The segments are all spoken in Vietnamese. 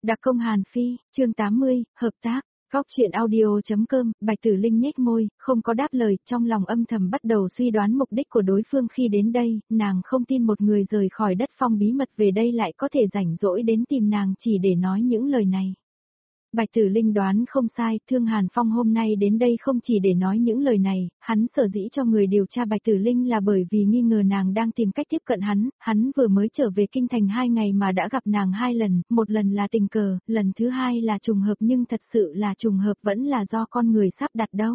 Đặc công Hàn Phi, chương 80, hợp tác. Góc chuyện audio.com, Bạch Tử Linh nhếch môi, không có đáp lời, trong lòng âm thầm bắt đầu suy đoán mục đích của đối phương khi đến đây, nàng không tin một người rời khỏi đất phong bí mật về đây lại có thể rảnh rỗi đến tìm nàng chỉ để nói những lời này. Bạch Tử Linh đoán không sai, Thương Hàn Phong hôm nay đến đây không chỉ để nói những lời này, hắn sở dĩ cho người điều tra Bạch Tử Linh là bởi vì nghi ngờ nàng đang tìm cách tiếp cận hắn vừa mới trở về kinh thành 2 ngày mà đã gặp nàng 2 lần, một lần là tình cờ, lần thứ 2 là trùng hợp nhưng thật sự là trùng hợp vẫn là do con người sắp đặt đâu.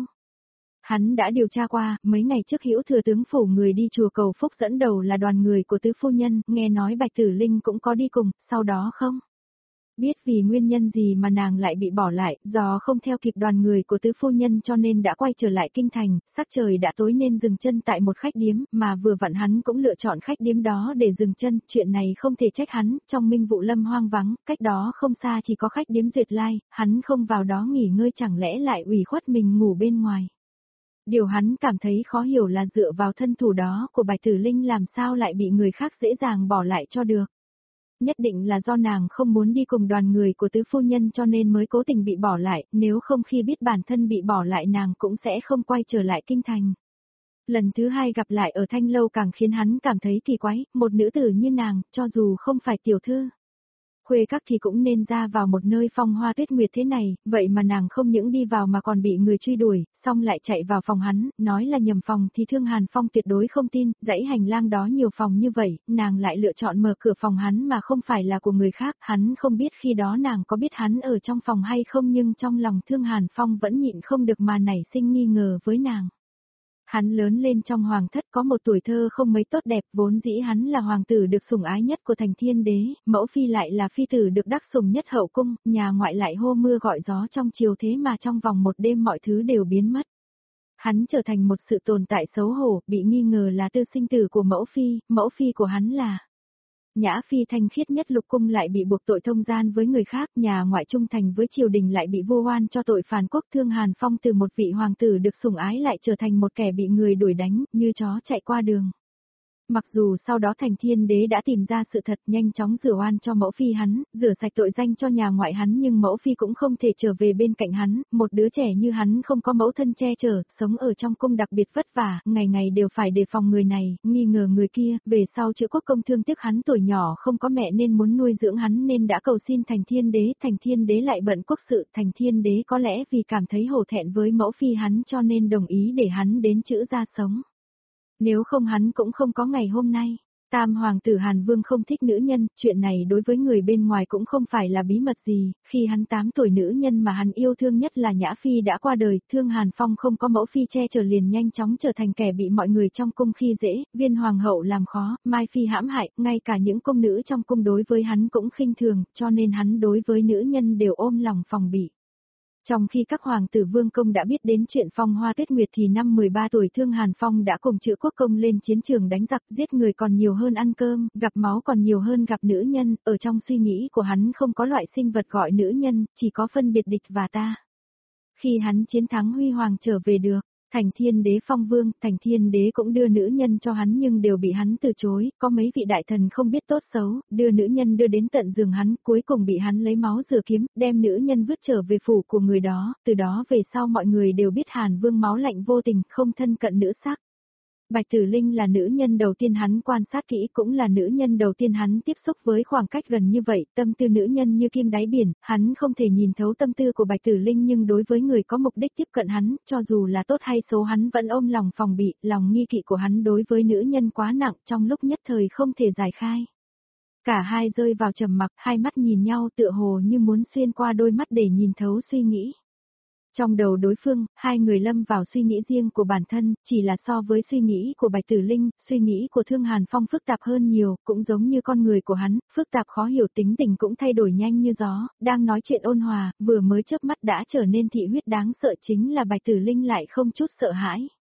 Hắn đã điều tra qua, mấy ngày trước Hữu thừa tướng phủ người đi chùa Cầu Phúc dẫn đầu là đoàn người của tứ phu nhân, nghe nói Bạch Tử Linh cũng có đi cùng, sau đó không biết vì nguyên nhân gì mà nàng lại bị bỏ lại, do không theo kịp đoàn người của tứ phu nhân cho nên đã quay trở lại kinh thành, sắc trời đã tối nên dừng chân tại một khách điếm, mà vừa vặn hắn cũng lựa chọn khách điếm đó để dừng chân, chuyện này không thể trách hắn, trong Minh Vụ Lâm hoang vắng, cách đó không xa chỉ có khách điếm Duyệt Lai, hắn không vào đó nghỉ ngơi chẳng lẽ lại ủy khuất mình ngủ bên ngoài. Điều hắn cảm thấy khó hiểu là dựa vào thân thủ đó của Bạch Tử Linh làm sao lại bị người khác dễ dàng bỏ lại cho được. Nhất định là do nàng không muốn đi cùng đoàn người của tứ phu nhân cho nên mới cố tình bị bỏ lại, nếu không khi biết bản thân bị bỏ lại nàng cũng sẽ không quay trở lại kinh thành. Lần thứ 2 gặp lại ở Thanh Lâu càng khiến hắn cảm thấy kỳ quái, một nữ tử như nàng, cho dù không phải tiểu thư khuê các thì cũng nên ra vào một nơi phong hoa tuyết nguyệt thế này, vậy mà nàng không những đi vào mà còn bị người truy đuổi, xong lại chạy vào phòng hắn, nói là nhầm phòng thì Thương Hàn Phong tuyệt đối không tin, dãy hành lang đó nhiều phòng như vậy, nàng lại lựa chọn mở cửa phòng hắn mà không phải là của người khác, hắn không biết khi đó nàng có biết hắn ở trong phòng hay không nhưng trong lòng Thương Hàn Phong vẫn nhịn không được mà nảy sinh nghi ngờ với nàng. Hắn lớn lên trong hoàng thất có một tuổi thơ không mấy tốt đẹp, vốn dĩ hắn là hoàng tử được sủng ái nhất của thành Thiên Đế, mẫu phi lại là phi tử được đắc sủng nhất hậu cung, nhà ngoại lại hô mưa gọi gió trong triều thế mà trong vòng một đêm mọi thứ đều biến mất. Hắn trở thành một sự tồn tại xấu hổ, bị nghi ngờ là tư sinh tử của mẫu phi của hắn là Nhã Phi thanh khiết nhất lục cung lại bị buộc tội thông gian với người khác, nhà ngoại trung thành với triều đình lại bị vu oan cho tội phản quốc. Thương Hàn Phong từ một vị hoàng tử được sủng ái lại trở thành một kẻ bị người đuổi đánh, như chó chạy qua đường. Mặc dù sau đó thành Thiên Đế đã tìm ra sự thật nhanh chóng rửa oan cho mẫu phi hắn, rửa sạch tội danh cho nhà ngoại hắn nhưng mẫu phi cũng không thể trở về bên cạnh hắn, một đứa trẻ như hắn không có mẫu thân che chở, sống ở trong cung đặc biệt vất vả, ngày ngày đều phải đề phòng người này, nghi ngờ người kia, về sau Chữ Quốc Công thương tiếc hắn tuổi nhỏ không có mẹ nên muốn nuôi dưỡng hắn nên đã cầu xin thành Thiên Đế lại bận quốc sự, thành Thiên Đế có lẽ vì cảm thấy hổ thẹn với mẫu phi hắn cho nên đồng ý để hắn đến Chữ gia sống. Nếu không hắn cũng không có ngày hôm nay. Tam hoàng tử Hàn Vương không thích nữ nhân, chuyện này đối với người bên ngoài cũng không phải là bí mật gì, khi hắn 8 tuổi nữ nhân mà hắn yêu thương nhất là Nhã Phi đã qua đời, Thương Hàn Phong không có mẫu phi che chở liền nhanh chóng trở thành kẻ bị mọi người trong cung khi dễ, Viên hoàng hậu làm khó, Mai Phi hãm hại, ngay cả những cung nữ trong cung đối với hắn cũng khinh thường, cho nên hắn đối với nữ nhân đều ôm lòng phòng bị. Trong khi các hoàng tử vương công đã biết đến chuyện phong hoa tuyết nguyệt thì năm 13 tuổi Thương Hàn Phong đã cùng Chữ Quốc Công lên chiến trường đánh giặc, giết người còn nhiều hơn ăn cơm, gặp máu còn nhiều hơn gặp nữ nhân, ở trong suy nghĩ của hắn không có loại sinh vật gọi nữ nhân, chỉ có phân biệt địch và ta. Khi hắn chiến thắng huy hoàng trở về được, thành Thiên Đế phong vương, thành Thiên Đế cũng đưa nữ nhân cho hắn nhưng đều bị hắn từ chối, có mấy vị đại thần không biết tốt xấu, đưa nữ nhân đưa đến tận giường hắn, cuối cùng bị hắn lấy máu rửa kiếm, đem nữ nhân vứt trở về phủ của người đó, từ đó về sau mọi người đều biết Hàn Vương máu lạnh vô tình, không thân cận nữ sắc. Bạch Tử Linh là nữ nhân đầu tiên hắn quan sát kỹ cũng là nữ nhân đầu tiên hắn tiếp xúc với khoảng cách gần như vậy, tâm tư nữ nhân như kim đáy biển, hắn không thể nhìn thấu tâm tư của Bạch Tử Linh nhưng đối với người có mục đích tiếp cận hắn, cho dù là tốt hay xấu hắn vẫn ôm lòng phòng bị, lòng nghi kỵ của hắn đối với nữ nhân quá nặng trong lúc nhất thời không thể giải khai. Cả hai rơi vào trầm mặc, hai mắt nhìn nhau tựa hồ như muốn xuyên qua đôi mắt để nhìn thấu suy nghĩ. Trong đầu đối phương, hai người lâm vào suy nghĩ riêng của bản thân, chỉ là so với suy nghĩ của Bạch Tử Linh, suy nghĩ của Thương Hàn Phong phức tạp hơn nhiều, cũng giống như con người của hắn, phức tạp khó hiểu tính tình cũng thay đổi nhanh như gió, đang nói chuyện ôn hòa, vừa mới chớp mắt đã trở nên thị huyết đáng sợ chính là Bạch Tử Linh lại không chút sợ hãi.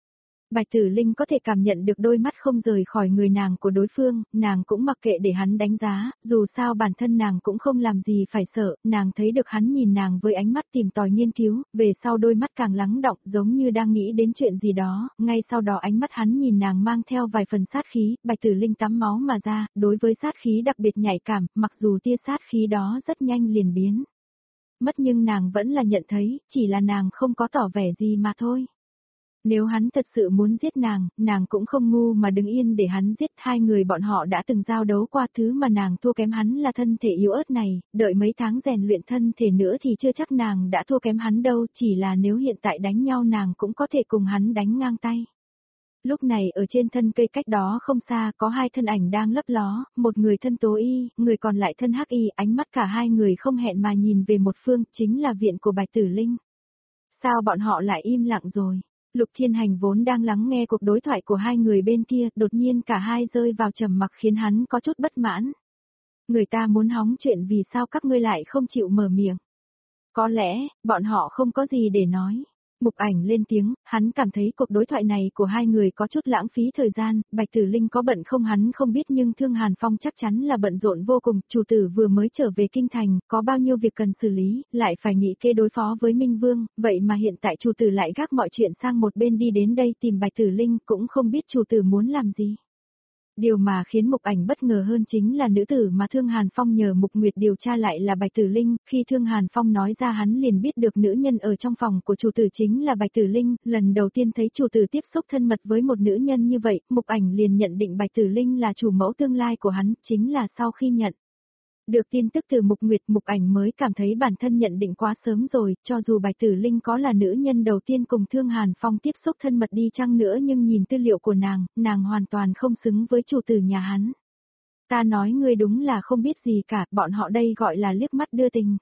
Bạch Tử Linh có thể cảm nhận được đôi mắt không rời khỏi người nàng của đối phương, nàng cũng mặc kệ để hắn đánh giá, dù sao bản thân nàng cũng không làm gì phải sợ, nàng thấy được hắn nhìn nàng với ánh mắt tìm tòi nghiên cứu, về sau đôi mắt càng lắng đọng giống như đang nghĩ đến chuyện gì đó, ngay sau đó ánh mắt hắn nhìn nàng mang theo vài phần sát khí, Bạch Tử Linh tắm máu mà ra, đối với sát khí đặc biệt nhạy cảm, mặc dù tia sát khí đó rất nhanh liền biến mất nhưng nàng vẫn là nhận thấy, chỉ là nàng không có tỏ vẻ gì mà thôi. Nếu hắn thật sự muốn giết nàng cũng không ngu mà đứng yên để hắn giết, hai người bọn họ đã từng giao đấu qua, thứ mà nàng thua kém hắn là thân thể yếu ớt này, đợi mấy tháng rèn luyện thân thể nữa thì chưa chắc nàng đã thua kém hắn đâu, chỉ là nếu hiện tại đánh nhau nàng cũng có thể cùng hắn đánh ngang tay. Lúc này ở trên thân cây cách đó không xa có hai thân ảnh đang lấp ló, một người thân tố y, người còn lại thân hắc y, ánh mắt cả hai người không hẹn mà nhìn về một phương, chính là viện của Bạch Tử Linh. Sao bọn họ lại im lặng rồi? Lục Thiên Hành vốn đang lắng nghe cuộc đối thoại của hai người bên kia, đột nhiên cả hai rơi vào trầm mặc khiến hắn có chút bất mãn. Người ta muốn hóng chuyện vì sao các ngươi lại không chịu mở miệng? Có lẽ, bọn họ không có gì để nói. Mục Ảnh lên tiếng, hắn cảm thấy cuộc đối thoại này của hai người có chút lãng phí thời gian, Bạch Tử Linh có bận không hắn không biết nhưng Thương Hàn Phong chắc chắn là bận rộn vô cùng, chủ tử vừa mới trở về kinh thành, có bao nhiêu việc cần xử lý, lại phải nghĩ kế đối phó với Minh Vương, vậy mà hiện tại chủ tử lại gác mọi chuyện sang một bên đi đến đây tìm Bạch Tử Linh, cũng không biết chủ tử muốn làm gì. Điều mà khiến Mục Ảnh bất ngờ hơn chính là nữ tử mà Thương Hàn Phong nhờ Mục Nguyệt điều tra lại là Bạch Tử Linh, khi Thương Hàn Phong nói ra hắn liền biết được nữ nhân ở trong phòng của chủ tử chính là Bạch Tử Linh, lần đầu tiên thấy chủ tử tiếp xúc thân mật với một nữ nhân như vậy, Mục Ảnh liền nhận định Bạch Tử Linh là chủ mẫu tương lai của hắn, chính là sau khi nhận được tin tức từ Mục Nguyệt, Mục Ảnh mới cảm thấy bản thân nhận định quá sớm rồi, cho dù Bạch Tử Linh có là nữ nhân đầu tiên cùng Thương Hàn Phong tiếp xúc thân mật đi chăng nữa nhưng nhìn tư liệu của nàng hoàn toàn không xứng với chủ tử nhà hắn. Ta nói ngươi đúng là không biết gì cả, bọn họ đây gọi là liếc mắt đưa tình.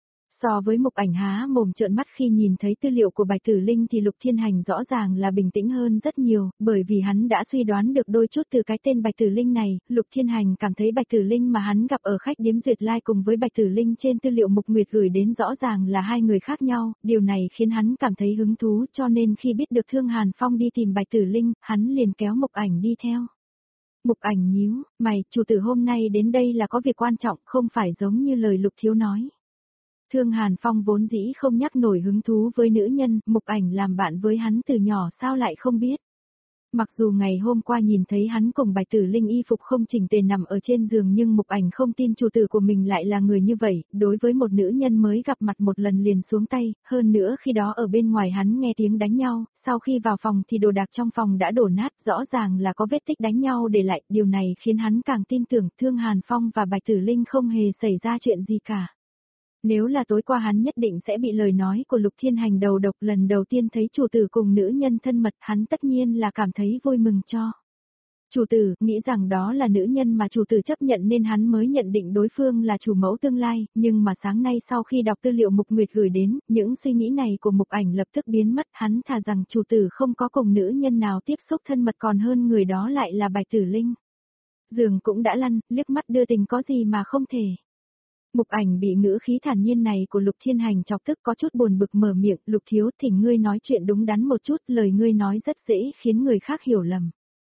So với Mục Ảnh há mồm trợn mắt khi nhìn thấy tư liệu của Bạch Tử Linh thì Lục Thiên Hành rõ ràng là bình tĩnh hơn rất nhiều, bởi vì hắn đã suy đoán được đôi chút từ cái tên Bạch Tử Linh này, Lục Thiên Hành cảm thấy Bạch Tử Linh mà hắn gặp ở khách điếm Duyệt Lai cùng với Bạch Tử Linh trên tư liệu Mục Nguyệt gửi đến rõ ràng là hai người khác nhau, điều này khiến hắn cảm thấy hứng thú cho nên khi biết được Thương Hàn Phong đi tìm Bạch Tử Linh, hắn liền kéo Mục Ảnh đi theo. Mục Ảnh nhíu mày, chủ tử hôm nay đến đây là có việc quan trọng, không phải giống như lời Lục thiếu nói. Thương Hàn Phong vốn dĩ không nhắc nổi hứng thú với nữ nhân, Mục Ảnh làm bạn với hắn từ nhỏ sao lại không biết. Mặc dù ngày hôm qua nhìn thấy hắn cùng Bạch Tử Linh y phục không chỉnh tề nằm ở trên giường nhưng Mục Ảnh không tin chủ tử của mình lại là người như vậy, đối với một nữ nhân mới gặp mặt một lần liền xuống tay, hơn nữa khi đó ở bên ngoài hắn nghe tiếng đánh nhau, sau khi vào phòng thì đồ đạc trong phòng đã đổ nát, rõ ràng là có vết tích đánh nhau để lại, điều này khiến hắn càng tin tưởng Thương Hàn Phong và Bạch Tử Linh không hề xảy ra chuyện gì cả. Nếu là tối qua hắn nhất định sẽ bị lời nói của Lục Thiên Hành đầu độc, lần đầu tiên thấy chủ tử cùng nữ nhân thân mật hắn tất nhiên là cảm thấy vui mừng cho. Chủ tử, nghĩ rằng đó là nữ nhân mà chủ tử chấp nhận nên hắn mới nhận định đối phương là chủ mẫu tương lai, nhưng mà sáng nay sau khi đọc tư liệu Mục Nguyệt gửi đến, những suy nghĩ này của Mục Ảnh lập tức biến mất, hắn thà rằng chủ tử không có cùng nữ nhân nào tiếp xúc thân mật còn hơn người đó lại là Bạch Tử Linh. Giường cũng đã lăn, liếc mắt đưa tình có gì mà không thể. Mục Ảnh bị ngữ khí thản nhiên này của Lục Thiên Hành chọc tức có chút buồn bực mở miệng, Lục thiếu thỉnh ngươi nói chuyện đúng đắn một chút, lời ngươi nói rất dễ khiến người khác hiểu lầm.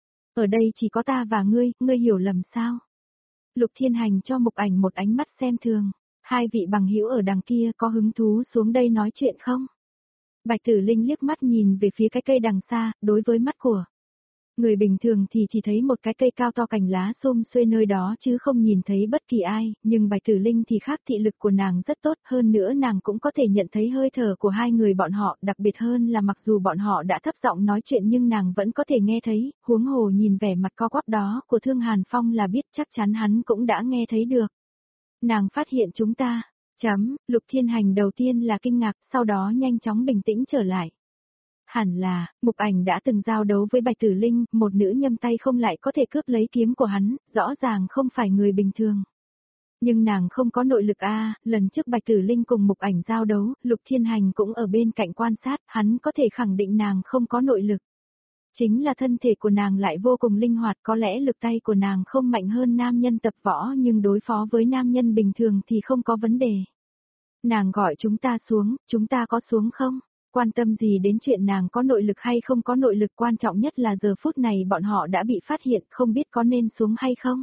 Ở đây chỉ có ta và ngươi hiểu lầm sao? Lục Thiên Hành cho Mục Ảnh một ánh mắt xem thường, hai vị bằng hữu ở đằng kia có hứng thú xuống đây nói chuyện không? Bạch Tử Linh liếc mắt nhìn về phía cái cây đằng xa, đối với mắt của người bình thường thì chỉ thấy một cái cây cao to cành lá xum xuê nơi đó chứ không nhìn thấy bất kỳ ai, nhưng Bạch Tử Linh thì khác, thị lực của nàng rất tốt, hơn nữa nàng cũng có thể nhận thấy hơi thở của hai người bọn họ, đặc biệt hơn là mặc dù bọn họ đã thấp giọng nói chuyện nhưng nàng vẫn có thể nghe thấy, huống hồ nhìn vẻ mặt co quắp đó của Thương Hàn Phong là biết chắc chắn hắn cũng đã nghe thấy được. Nàng phát hiện chúng ta, Lục Thiên Hành đầu tiên là kinh ngạc, sau đó nhanh chóng bình tĩnh trở lại. Hẳn là, Mục Ảnh đã từng giao đấu với Bạch Tử Linh, một nữ nhâm tay không lại có thể cướp lấy kiếm của hắn, rõ ràng không phải người bình thường. Nhưng nàng không có nội lực lần trước Bạch Tử Linh cùng Mục Ảnh giao đấu, Lục Thiên Hành cũng ở bên cạnh quan sát, hắn có thể khẳng định nàng không có nội lực. Chính là thân thể của nàng lại vô cùng linh hoạt, có lẽ lực tay của nàng không mạnh hơn nam nhân tập võ nhưng đối phó với nam nhân bình thường thì không có vấn đề. Nàng gọi chúng ta xuống, chúng ta có xuống không? quan tâm gì đến chuyện nàng có nội lực hay không có nội lực, quan trọng nhất là giờ phút này bọn họ đã bị phát hiện, không biết có nên xuống hay không.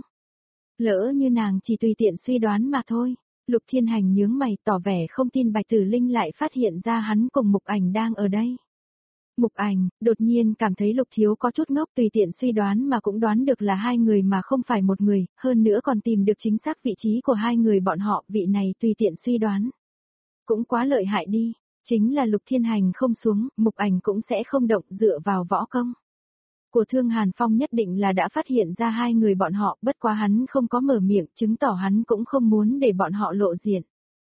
Lỡ như nàng chỉ tùy tiện suy đoán mà thôi. Lục Thiên Hành nhướng mày tỏ vẻ không tin Bạch Tử Linh lại phát hiện ra hắn cùng Mục Ảnh đang ở đây. Mục Ảnh, đột nhiên cảm thấy Lục Thiếu có chút ngốc, tùy tiện suy đoán mà cũng đoán được là hai người mà không phải một người, hơn nữa còn tìm được chính xác vị trí của hai người bọn họ, vị này tùy tiện suy đoán. Cũng quá lợi hại đi, chính là Lục Thiên Hành không xuống, Mục Ảnh cũng sẽ không động, dựa vào võ công của Thương Hàn Phong nhất định là đã phát hiện ra hai người bọn họ, bất quá hắn không có mở miệng, chứng tỏ hắn cũng không muốn để bọn họ lộ diện.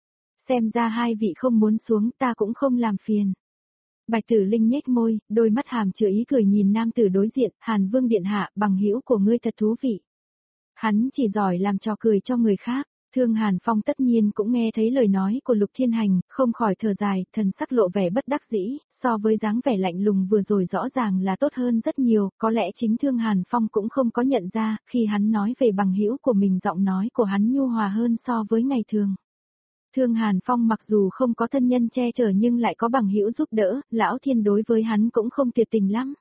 Xem ra hai vị không muốn xuống, ta cũng không làm phiền. Bạch Tử Linh nhếch môi, đôi mắt hàm chứa ý cười nhìn nam tử đối diện, Hàn Vương điện hạ, bằng hữu của ngươi thật thú vị. Hắn chỉ giỏi làm trò cười cho người khác. Thương Hàn Phong tất nhiên cũng nghe thấy lời nói của Lục Thiên Hành, không khỏi thở dài, thần sắc lộ vẻ bất đắc dĩ, so với dáng vẻ lạnh lùng vừa rồi rõ ràng là tốt hơn rất nhiều, có lẽ chính Thương Hàn Phong cũng không có nhận ra, khi hắn nói về bằng hữu của mình giọng nói của hắn nhu hòa hơn so với ngày thường. Thương Hàn Phong mặc dù không có thân nhân che chở nhưng lại có bằng hữu giúp đỡ, Lão Thiên đối với hắn cũng không tuyệt tình lắm.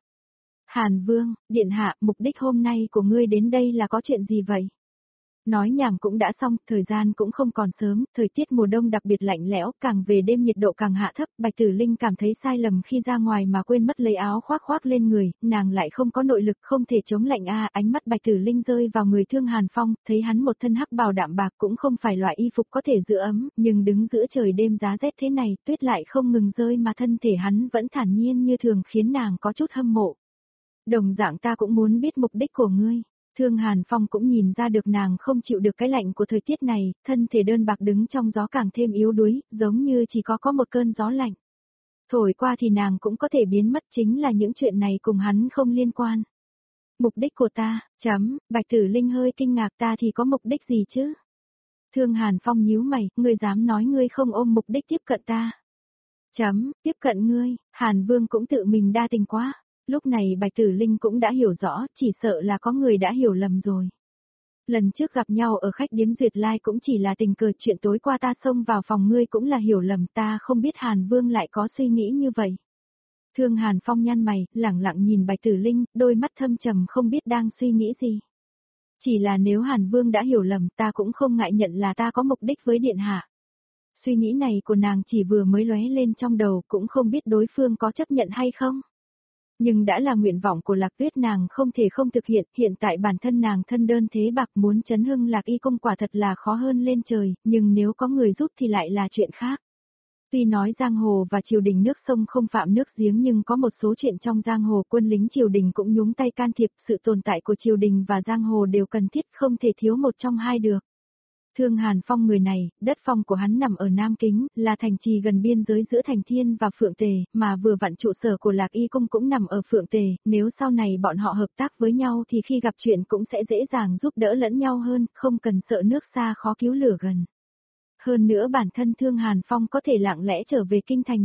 Hàn Vương, điện hạ, mục đích hôm nay của ngươi đến đây là có chuyện gì vậy? Nói nhảm cũng đã xong, thời gian cũng không còn sớm, thời tiết mùa đông đặc biệt lạnh lẽo, càng về đêm nhiệt độ càng hạ thấp, Bạch Tử Linh cảm thấy sai lầm khi ra ngoài mà quên mất lấy áo khoác lên người, nàng lại không có nội lực không thể chống lạnh ánh mắt Bạch Tử Linh rơi vào người Thương Hàn Phong, thấy hắn một thân hắc bào đạm bạc cũng không phải loại y phục có thể giữ ấm, nhưng đứng giữa trời đêm giá rét thế này, tuyết lại không ngừng rơi mà thân thể hắn vẫn thản nhiên như thường khiến nàng có chút hâm mộ. Đồng dạng ta cũng muốn biết mục đích của ngươi. Thương Hàn Phong cũng nhìn ra được nàng không chịu được cái lạnh của thời tiết này, thân thể đơn bạc đứng trong gió càng thêm yếu đuối, giống như chỉ có một cơn gió lạnh. Thổi qua thì nàng cũng có thể biến mất, chính là những chuyện này cùng hắn không liên quan. Mục đích của ta, Bạch Tử Linh hơi kinh ngạc, ta thì có mục đích gì chứ? Thương Hàn Phong nhíu mày, ngươi dám nói ngươi không ôm mục đích tiếp cận ta. Tiếp cận ngươi, Hàn Vương cũng tự mình đa tình quá. Lúc này Bạch Tử Linh cũng đã hiểu rõ, chỉ sợ là có người đã hiểu lầm rồi. Lần trước gặp nhau ở khách điếm Duyệt Lai cũng chỉ là tình cờ, chuyện tối qua ta xông vào phòng ngươi cũng là hiểu lầm, ta không biết Hàn Vương lại có suy nghĩ như vậy. Thương Hàn Phong nhăn mày, lẳng lặng nhìn Bạch Tử Linh, đôi mắt thâm trầm không biết đang suy nghĩ gì. Chỉ là nếu Hàn Vương đã hiểu lầm, ta cũng không ngại nhận là ta có mục đích với điện hạ. Suy nghĩ này của nàng chỉ vừa mới lóe lên trong đầu, cũng không biết đối phương có chấp nhận hay không. Nhưng đã là nguyện vọng của Lạc Tuyết, nàng không thể không thực hiện tại bản thân nàng thân đơn thế bạc, muốn chấn hưng Lạc Y Cung quả thật là khó hơn lên trời, nhưng nếu có người giúp thì lại là chuyện khác. Tuy nói giang hồ và triều đình nước sông không phạm nước giếng, nhưng có một số chuyện trong giang hồ quân lính triều đình cũng nhúng tay can thiệp, sự tồn tại của triều đình và giang hồ đều cần thiết, không thể thiếu một trong hai được. Thương Hàn Phong người này, đất phong của hắn nằm ở Nam Kính, là thành trì gần biên giới giữa Thành Thiên và Phượng Tề, mà vừa vặn trụ sở của Lạc Y Cung cũng nằm ở Phượng Tề, nếu sau này bọn họ hợp tác với nhau thì khi gặp chuyện cũng sẽ dễ dàng giúp đỡ lẫn nhau hơn, không cần sợ nước xa khó cứu lửa gần. Hơn nữa bản thân Thương Hàn Phong có thể lặng lẽ trở về kinh thành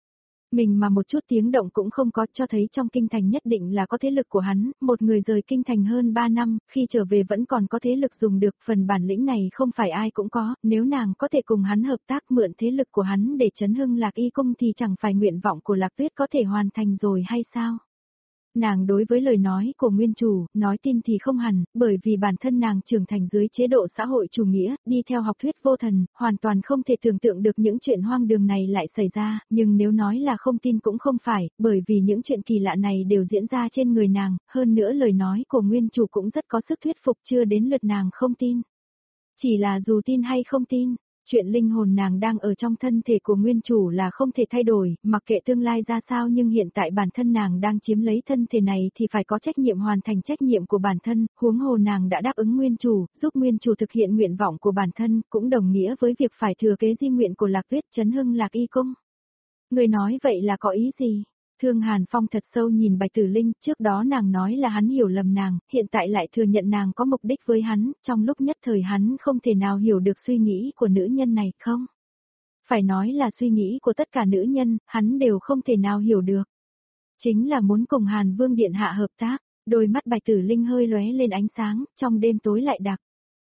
mình mà một chút tiếng động cũng không có, cho thấy trong kinh thành nhất định là có thế lực của hắn, một người rời kinh thành hơn 3 năm, khi trở về vẫn còn có thế lực dùng được, phần bản lĩnh này không phải ai cũng có, nếu nàng có thể cùng hắn hợp tác mượn thế lực của hắn để chấn hưng Lạc Y Cung thì chẳng phải nguyện vọng của Lạc Tuyết có thể hoàn thành rồi hay sao? Nàng đối với lời nói của nguyên chủ, nói tin thì không hẳn, bởi vì bản thân nàng trưởng thành dưới chế độ xã hội chủ nghĩa, đi theo học thuyết vô thần, hoàn toàn không thể tưởng tượng được những chuyện hoang đường này lại xảy ra, nhưng nếu nói là không tin cũng không phải, bởi vì những chuyện kỳ lạ này đều diễn ra trên người nàng, hơn nữa lời nói của nguyên chủ cũng rất có sức thuyết phục, chưa đến lượt nàng không tin. Chỉ là dù tin hay không tin, chuyện linh hồn nàng đang ở trong thân thể của nguyên chủ là không thể thay đổi, mặc kệ tương lai ra sao, nhưng hiện tại bản thân nàng đang chiếm lấy thân thể này thì phải có trách nhiệm hoàn thành trách nhiệm của bản thân, huống hồ nàng đã đáp ứng nguyên chủ, giúp nguyên chủ thực hiện nguyện vọng của bản thân, cũng đồng nghĩa với việc phải thừa kế di nguyện của Lạc Tuyết chấn hưng Lạc Y Cung. Người nói vậy là có ý gì? Thương Hàn Phong thật sâu nhìn Bạch Tử Linh, trước đó nàng nói là hắn hiểu lầm nàng, hiện tại lại thừa nhận nàng có mục đích với hắn, trong lúc nhất thời hắn không thể nào hiểu được suy nghĩ của nữ nhân này, không? Phải nói là suy nghĩ của tất cả nữ nhân, hắn đều không thể nào hiểu được. Chính là muốn cùng Hàn Vương điện hạ hợp tác, đôi mắt Bạch Tử Linh hơi lóe lên ánh sáng, trong đêm tối lại đặc.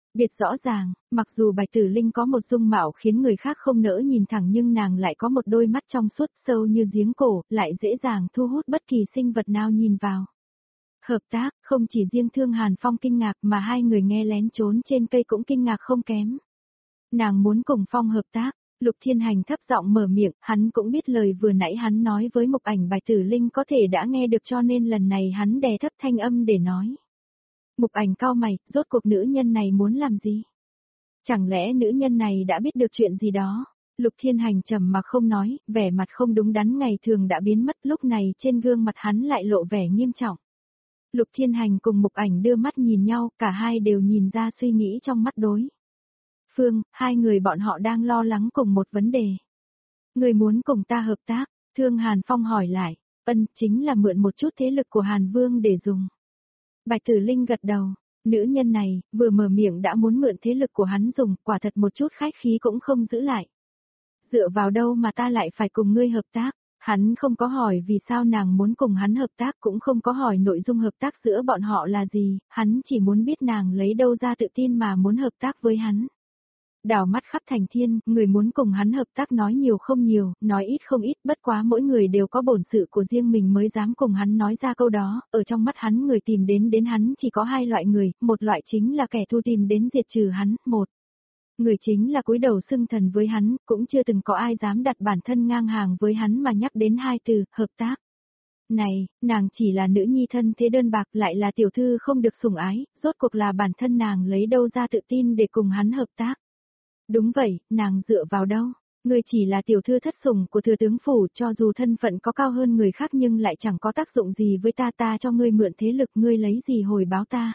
Biệt rõ ràng, mặc dù Bạch Tử Linh có một dung mạo khiến người khác không nỡ nhìn thẳng nhưng nàng lại có một đôi mắt trong suốt sâu như giếng cổ, lại dễ dàng thu hút bất kỳ sinh vật nào nhìn vào. Hợp tác, không chỉ riêng Thương Hàn Phong kinh ngạc mà hai người nghe lén trốn trên cây cũng kinh ngạc không kém. Nàng muốn cùng Phong hợp tác, Lục Thiên Hành thấp giọng mở miệng, hắn cũng biết lời vừa nãy hắn nói với Mục Ảnh Bạch Tử Linh có thể đã nghe được cho nên lần này hắn đè thấp thanh âm để nói. Mục Ảnh cau mày, rốt cuộc nữ nhân này muốn làm gì? Chẳng lẽ nữ nhân này đã biết được chuyện gì đó? Lục Thiên Hành trầm mặc không nói, vẻ mặt không đúng đắn ngày thường đã biến mất, lúc này trên gương mặt hắn lại lộ vẻ nghiêm trọng. Lục Thiên Hành cùng Mục Ảnh đưa mắt nhìn nhau, cả hai đều nhìn ra suy nghĩ trong mắt đối phương, hai người bọn họ đang lo lắng cùng một vấn đề. Người muốn cùng ta hợp tác, Thương Hàn Phong hỏi lại, chính là mượn một chút thế lực của Hàn Vương để dùng. Bạch Tử Linh gật đầu, nữ nhân này, vừa mở miệng đã muốn mượn thế lực của hắn dùng, quả thật một chút khách khí cũng không giữ lại. Dựa vào đâu mà ta lại phải cùng ngươi hợp tác? Hắn không có hỏi vì sao nàng muốn cùng hắn hợp tác, cũng không có hỏi nội dung hợp tác giữa bọn họ là gì, hắn chỉ muốn biết nàng lấy đâu ra tự tin mà muốn hợp tác với hắn. Đảo mắt khắp thành thiên, người muốn cùng hắn hợp tác nói nhiều không nhiều, nói ít không ít, bất quá mỗi người đều có bổn sự của riêng mình mới dám cùng hắn nói ra câu đó, ở trong mắt hắn người tìm đến hắn chỉ có hai loại người, một loại chính là kẻ thù tìm đến diệt trừ hắn, một người chính là cúi đầu xưng thần với hắn, cũng chưa từng có ai dám đặt bản thân ngang hàng với hắn mà nhắc đến hai từ, hợp tác. Này, nàng chỉ là nữ nhi thân thế đơn bạc lại là tiểu thư không được sủng ái, rốt cuộc là bản thân nàng lấy đâu ra tự tin để cùng hắn hợp tác. Đúng vậy, nàng dựa vào đâu? Ngươi chỉ là tiểu thư thất sủng của thừa tướng phủ, cho dù thân phận có cao hơn người khác nhưng lại chẳng có tác dụng gì với ta cho ngươi mượn thế lực, ngươi lấy gì hồi báo ta?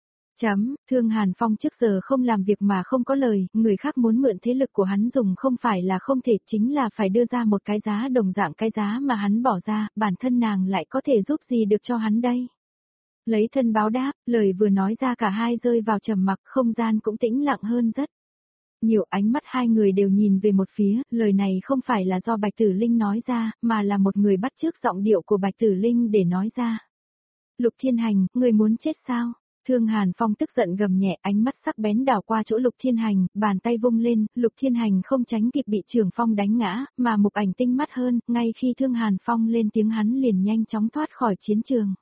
Thương Hàn Phong trước giờ không làm việc mà không có lời, người khác muốn mượn thế lực của hắn dùng không phải là không thể, chính là phải đưa ra một cái giá đồng dạng cái giá mà hắn bỏ ra, bản thân nàng lại có thể giúp gì được cho hắn đây? Lấy thân báo đáp, lời vừa nói ra cả hai rơi vào trầm mặc, không gian cũng tĩnh lặng hơn rất nhiều, ánh mắt hai người đều nhìn về một phía, lời này không phải là do Bạch Tử Linh nói ra, mà là một người bắt chước giọng điệu của Bạch Tử Linh để nói ra. Lục Thiên Hành, người muốn chết sao? Thương Hàn Phong tức giận gầm nhẹ, ánh mắt sắc bén đảo qua chỗ Lục Thiên Hành, bàn tay vung lên, Lục Thiên Hành không tránh kịp bị Trường Phong đánh ngã, mà Mục Ảnh tinh mắt hơn, ngay khi Thương Hàn Phong lên tiếng hắn liền nhanh chóng thoát khỏi chiến trường.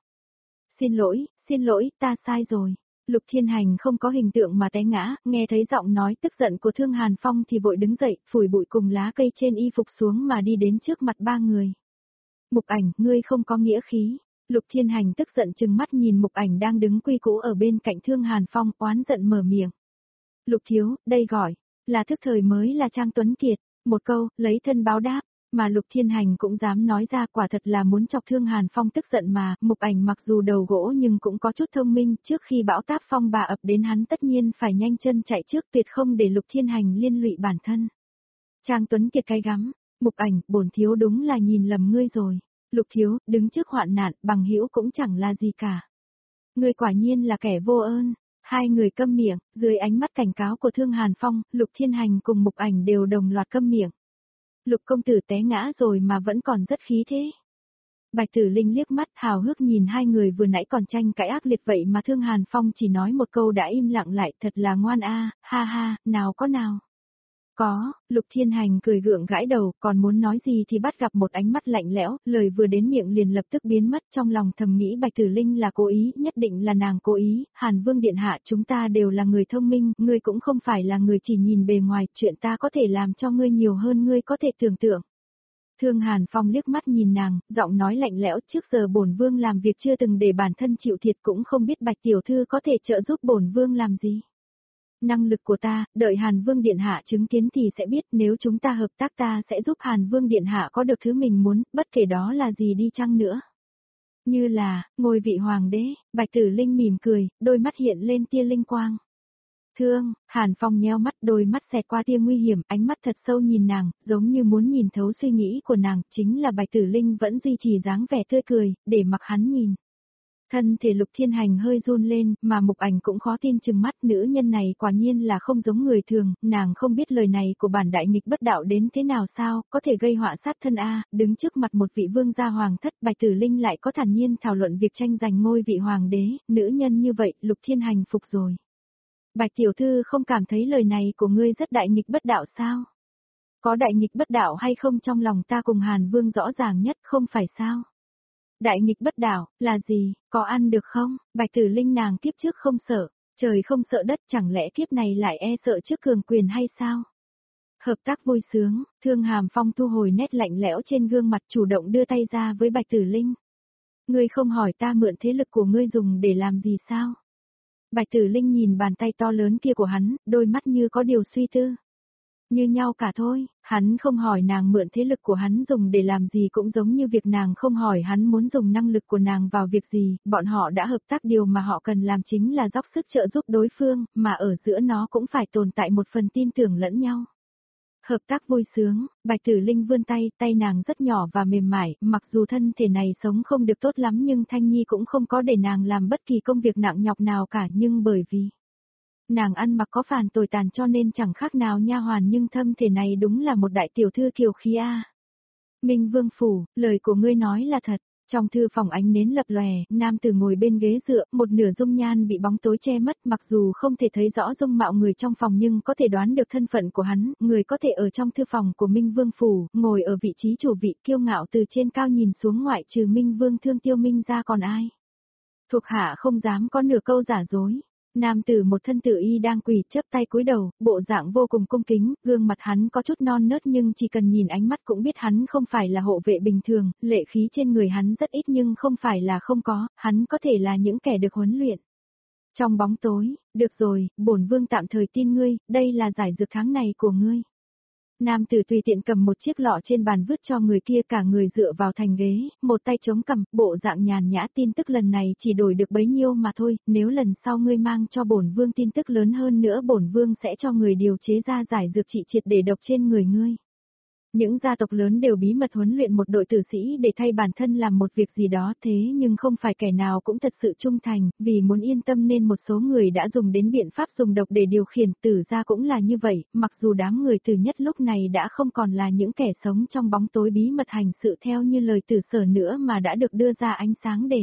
Xin lỗi, ta sai rồi. Lục Thiên Hành không có hình tượng mà té ngã, nghe thấy giọng nói tức giận của Thương Hàn Phong thì vội đứng dậy, phủi bụi cùng lá cây trên y phục xuống mà đi đến trước mặt ba người. Mục Ảnh, ngươi không có nghĩa khí. Lục Thiên Hành tức giận trừng mắt nhìn Mục Ảnh đang đứng quy củ ở bên cạnh Thương Hàn Phong, oán giận mở miệng. Lục thiếu, đây gọi là thức thời mới là Trang Tuấn Kiệt, một câu, lấy thân báo đáp, mà Lục Thiên Hành cũng dám nói ra, quả thật là muốn chọc Thương Hàn Phong tức giận mà, Mục Ảnh mặc dù đầu gỗ nhưng cũng có chút thông minh, trước khi bão táp phong bà ập đến hắn tất nhiên phải nhanh chân chạy trước, tuyệt không để Lục Thiên Hành liên lụy bản thân. Trang Tuấn Kiệt cay gắm, Mục Ảnh, bổn thiếu đúng là nhìn lầm ngươi rồi. Lục thiếu, đứng trước hoạn nạn, bằng hữu cũng chẳng là gì cả. Ngươi quả nhiên là kẻ vô ơn. Hai người câm miệng, dưới ánh mắt cảnh cáo của Thương Hàn Phong, Lục Thiên Hành cùng Mục Ảnh đều đồng loạt câm miệng. Lục công tử té ngã rồi mà vẫn còn rất khí thế. Bạch Tử Linh liếc mắt hào hước nhìn hai người vừa nãy còn tranh cãi ác liệt vậy mà Thương Hàn Phong chỉ nói một câu đã im lặng lại, thật là ngoan a, ha ha, nào có nào. Có, Lục Thiên Hành cười gượng gãi đầu, còn muốn nói gì thì bắt gặp một ánh mắt lạnh lẽo, lời vừa đến miệng liền lập tức biến mất, trong lòng thầm nghĩ Bạch Tử Linh là cố ý, nhất định là nàng cố ý, Hàn Vương điện hạ, chúng ta đều là người thông minh, ngươi cũng không phải là người chỉ nhìn bề ngoài, chuyện ta có thể làm cho ngươi nhiều hơn ngươi có thể tưởng tượng. Thương Hàn Phong liếc mắt nhìn nàng, giọng nói lạnh lẽo, trước giờ bổn vương làm việc chưa từng để bản thân chịu thiệt, cũng không biết Bạch tiểu thư có thể trợ giúp bổn vương làm gì. Năng lực của ta, đợi Hàn Vương Điện Hạ chứng kiến thì sẽ biết, nếu chúng ta hợp tác ta sẽ giúp Hàn Vương Điện Hạ có được thứ mình muốn, bất kể đó là gì đi chăng nữa. Như là, ngôi vị hoàng đế, Bạch Tử Linh mỉm cười, đôi mắt hiện lên tia linh quang. Hàn Phong nheo mắt, đôi mắt xẹt qua tia nguy hiểm, ánh mắt thật sâu nhìn nàng, giống như muốn nhìn thấu suy nghĩ của nàng, chính là Bạch Tử Linh vẫn duy trì dáng vẻ tươi cười, để mặc hắn nhìn. Thân thể Lục Thiên Hành hơi run lên, mà Mục Ảnh cũng khó tin chừng mắt, nữ nhân này quả nhiên là không giống người thường, nàng không biết lời này của bản đại nghịch bất đạo đến thế nào sao, có thể gây họa sát thân a, đứng trước mặt một vị vương gia hoàng thất, Bạch Tử Linh lại có thản nhiên thảo luận việc tranh giành ngôi vị hoàng đế, nữ nhân như vậy, Lục Thiên Hành phục rồi. Bạch tiểu thư không cảm thấy lời này của ngươi rất đại nghịch bất đạo sao? Có đại nghịch bất đạo hay không trong lòng ta cùng Hàn Vương rõ ràng nhất không phải sao? Đại nghịch bất đạo, là gì, có ăn được không? Bạch Tử Linh nàng kiếp trước không sợ, trời không sợ đất, chẳng lẽ kiếp này lại e sợ trước cường quyền hay sao? Hợp tác vui sướng, Thương Hàm Phong thu hồi nét lạnh lẽo trên gương mặt, chủ động đưa tay ra với Bạch Tử Linh. Ngươi không hỏi ta mượn thế lực của ngươi dùng để làm gì sao? Bạch Tử Linh nhìn bàn tay to lớn kia của hắn, đôi mắt như có điều suy tư. Như nhau cả thôi, hắn không hỏi nàng mượn thế lực của hắn dùng để làm gì cũng giống như việc nàng không hỏi hắn muốn dùng năng lực của nàng vào việc gì, bọn họ đã hợp tác, điều mà họ cần làm chính là dốc sức trợ giúp đối phương, mà ở giữa nó cũng phải tồn tại một phần tin tưởng lẫn nhau. Hợp tác vui sướng, Bạch Tử Linh vươn tay, tay nàng rất nhỏ và mềm mại, mặc dù thân thể này sống không được tốt lắm nhưng Thanh Nhi cũng không có để nàng làm bất kỳ công việc nặng nhọc nào cả, nhưng bởi vì nàng ăn mặc có phản tồi tàn cho nên chẳng khác nào nha hoàn, nhưng thân thể này đúng là một đại tiểu thư kiều khí a. Minh Vương phủ, lời của ngươi nói là thật. Trong thư phòng ánh nến lập lòe, nam tử ngồi bên ghế dựa, một nửa dung nhan bị bóng tối che mất, mặc dù không thể thấy rõ dung mạo người trong phòng nhưng có thể đoán được thân phận của hắn, người có thể ở trong thư phòng của Minh Vương phủ, ngồi ở vị trí chủ vị, kiêu ngạo từ trên cao nhìn xuống, ngoại trừ Minh Vương Thương Tiêu Minh ra còn ai. Thuộc hạ không dám có nửa câu giả dối. Nam tử một thân tử y đang quỳ chắp tay cúi đầu, bộ dạng vô cùng cung kính, gương mặt hắn có chút non nớt nhưng chỉ cần nhìn ánh mắt cũng biết hắn không phải là hộ vệ bình thường, lệ khí trên người hắn rất ít nhưng không phải là không có, hắn có thể là những kẻ được huấn luyện. Trong bóng tối, được rồi, bổn vương tạm thời tin ngươi, đây là giải dược tháng này của ngươi. Nam tử tùy tiện cầm một chiếc lọ trên bàn vứt cho người kia, cả người dựa vào thành ghế, một tay chống cằm, bộ dạng nhàn nhã, tin tức lần này chỉ đổi được bấy nhiêu mà thôi, nếu lần sau ngươi mang cho bổn vương tin tức lớn hơn nữa bổn vương sẽ cho người điều chế ra giải dược trị triệt để độc trên người ngươi. Những gia tộc lớn đều bí mật huấn luyện một đội tử sĩ để thay bản thân làm một việc gì đó, thế nhưng không phải kẻ nào cũng thật sự trung thành, vì muốn yên tâm nên một số người đã dùng đến biện pháp dùng độc để điều khiển. Tử gia cũng là như vậy, mặc dù đám người Tử nhất lúc này đã không còn là những kẻ sống trong bóng tối bí mật hành sự theo như lời Tử Sở nữa mà đã được đưa ra ánh sáng để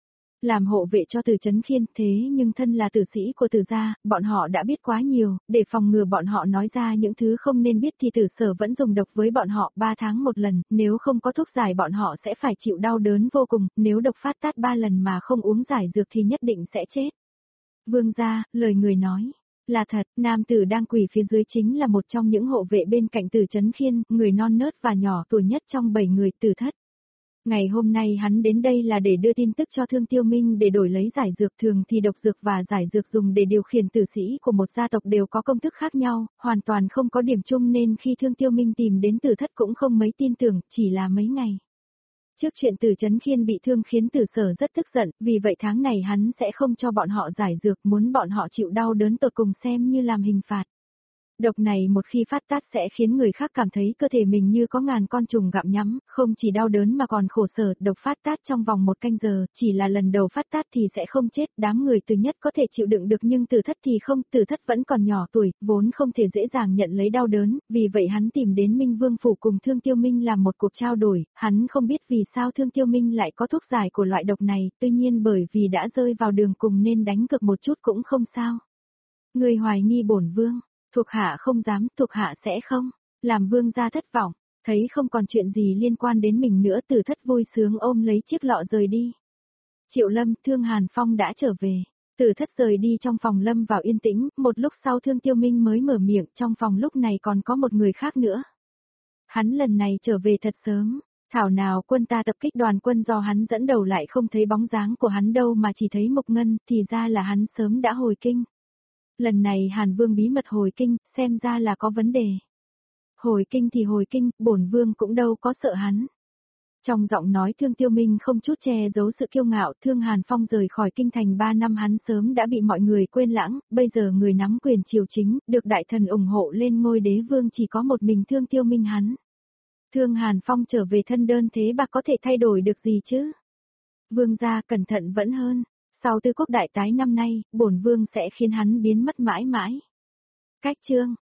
làm hộ vệ cho Từ Chấn Khiên, thế nhưng thân là tử sĩ của Từ gia, bọn họ đã biết quá nhiều, để phòng ngừa bọn họ nói ra những thứ không nên biết thì Tử Sở vẫn dùng độc với bọn họ 3 tháng một lần, nếu không có thuốc giải bọn họ sẽ phải chịu đau đớn vô cùng, nếu độc phát tác 3 lần mà không uống giải dược thì nhất định sẽ chết. Vương gia, lời người nói là thật, nam tử đang quỳ phía dưới chính là một trong những hộ vệ bên cạnh Từ Chấn Khiên, người non nớt và nhỏ tuổi nhất trong 7 người Tử thất. Ngày hôm nay hắn đến đây là để đưa tin tức cho Thương Tiêu Minh để đổi lấy giải dược, thường thì độc dược và giải dược dùng để điều khiển tử sĩ của một gia tộc đều có công thức khác nhau, hoàn toàn không có điểm chung nên khi Thương Tiêu Minh tìm đến Tử thất cũng không mấy tin tưởng, chỉ là mấy ngày. Trước chuyện Từ Chấn Khiên bị thương khiến Tử Sở rất tức giận, vì vậy tháng này hắn sẽ không cho bọn họ giải dược, muốn bọn họ chịu đau đớn tột cùng xem như làm hình phạt. Độc này một khi phát tác sẽ khiến người khác cảm thấy cơ thể mình như có ngàn con trùng gặm nhắm, không chỉ đau đớn mà còn khổ sở. Độc phát tác trong vòng 1 canh giờ, chỉ là lần đầu phát tác thì sẽ không chết, đám người Từ nhất có thể chịu đựng được nhưng Tử thất thì không, Tử thất vẫn còn nhỏ tuổi, vốn không thể dễ dàng nhận lấy đau đớn, vì vậy hắn tìm đến Minh Vương phủ cùng Thương Tiêu Minh làm một cuộc trao đổi, hắn không biết vì sao Thương Tiêu Minh lại có thuốc giải của loại độc này, tuy nhiên bởi vì đã rơi vào đường cùng nên đánh cược một chút cũng không sao. Người hoài nghi bổn vương. Thuộc hạ không dám, thuộc hạ sẽ không, làm vương gia thất vọng, thấy không còn chuyện gì liên quan đến mình nữa, Tử thất vui sướng ôm lấy chiếc lọ rời đi. Triệu Lâm, Thương Hàn Phong đã trở về, Tử thất rời đi, trong phòng lâm vào yên tĩnh, một lúc sau Thương Tiêu Minh mới mở miệng, trong phòng lúc này còn có một người khác nữa. Hắn lần này trở về thật sớm, thảo nào quân ta tập kích đoàn quân do hắn dẫn đầu lại không thấy bóng dáng của hắn đâu mà chỉ thấy Mộc Ngân, thì ra là hắn sớm đã hồi kinh. Lần này Hàn Vương bí mật hồi kinh, xem ra là có vấn đề. Hồi kinh thì hồi kinh, bổn vương cũng đâu có sợ hắn. Trong giọng nói Thương Tiêu Minh không chút che giấu sự kiêu ngạo. Thương Hàn Phong rời khỏi kinh thành 3 năm hắn sớm đã bị mọi người quên lãng, bây giờ người nắm quyền triều chính, được đại thần ủng hộ lên ngôi đế vương chỉ có một mình Thương Tiêu Minh hắn. Thương Hàn Phong trở về thân đơn thế bạc có thể thay đổi được gì chứ? Vương gia cẩn thận vẫn hơn. Sau Tư Quốc đại tái năm nay, bổn vương sẽ khiến hắn biến mất mãi mãi. Cách chương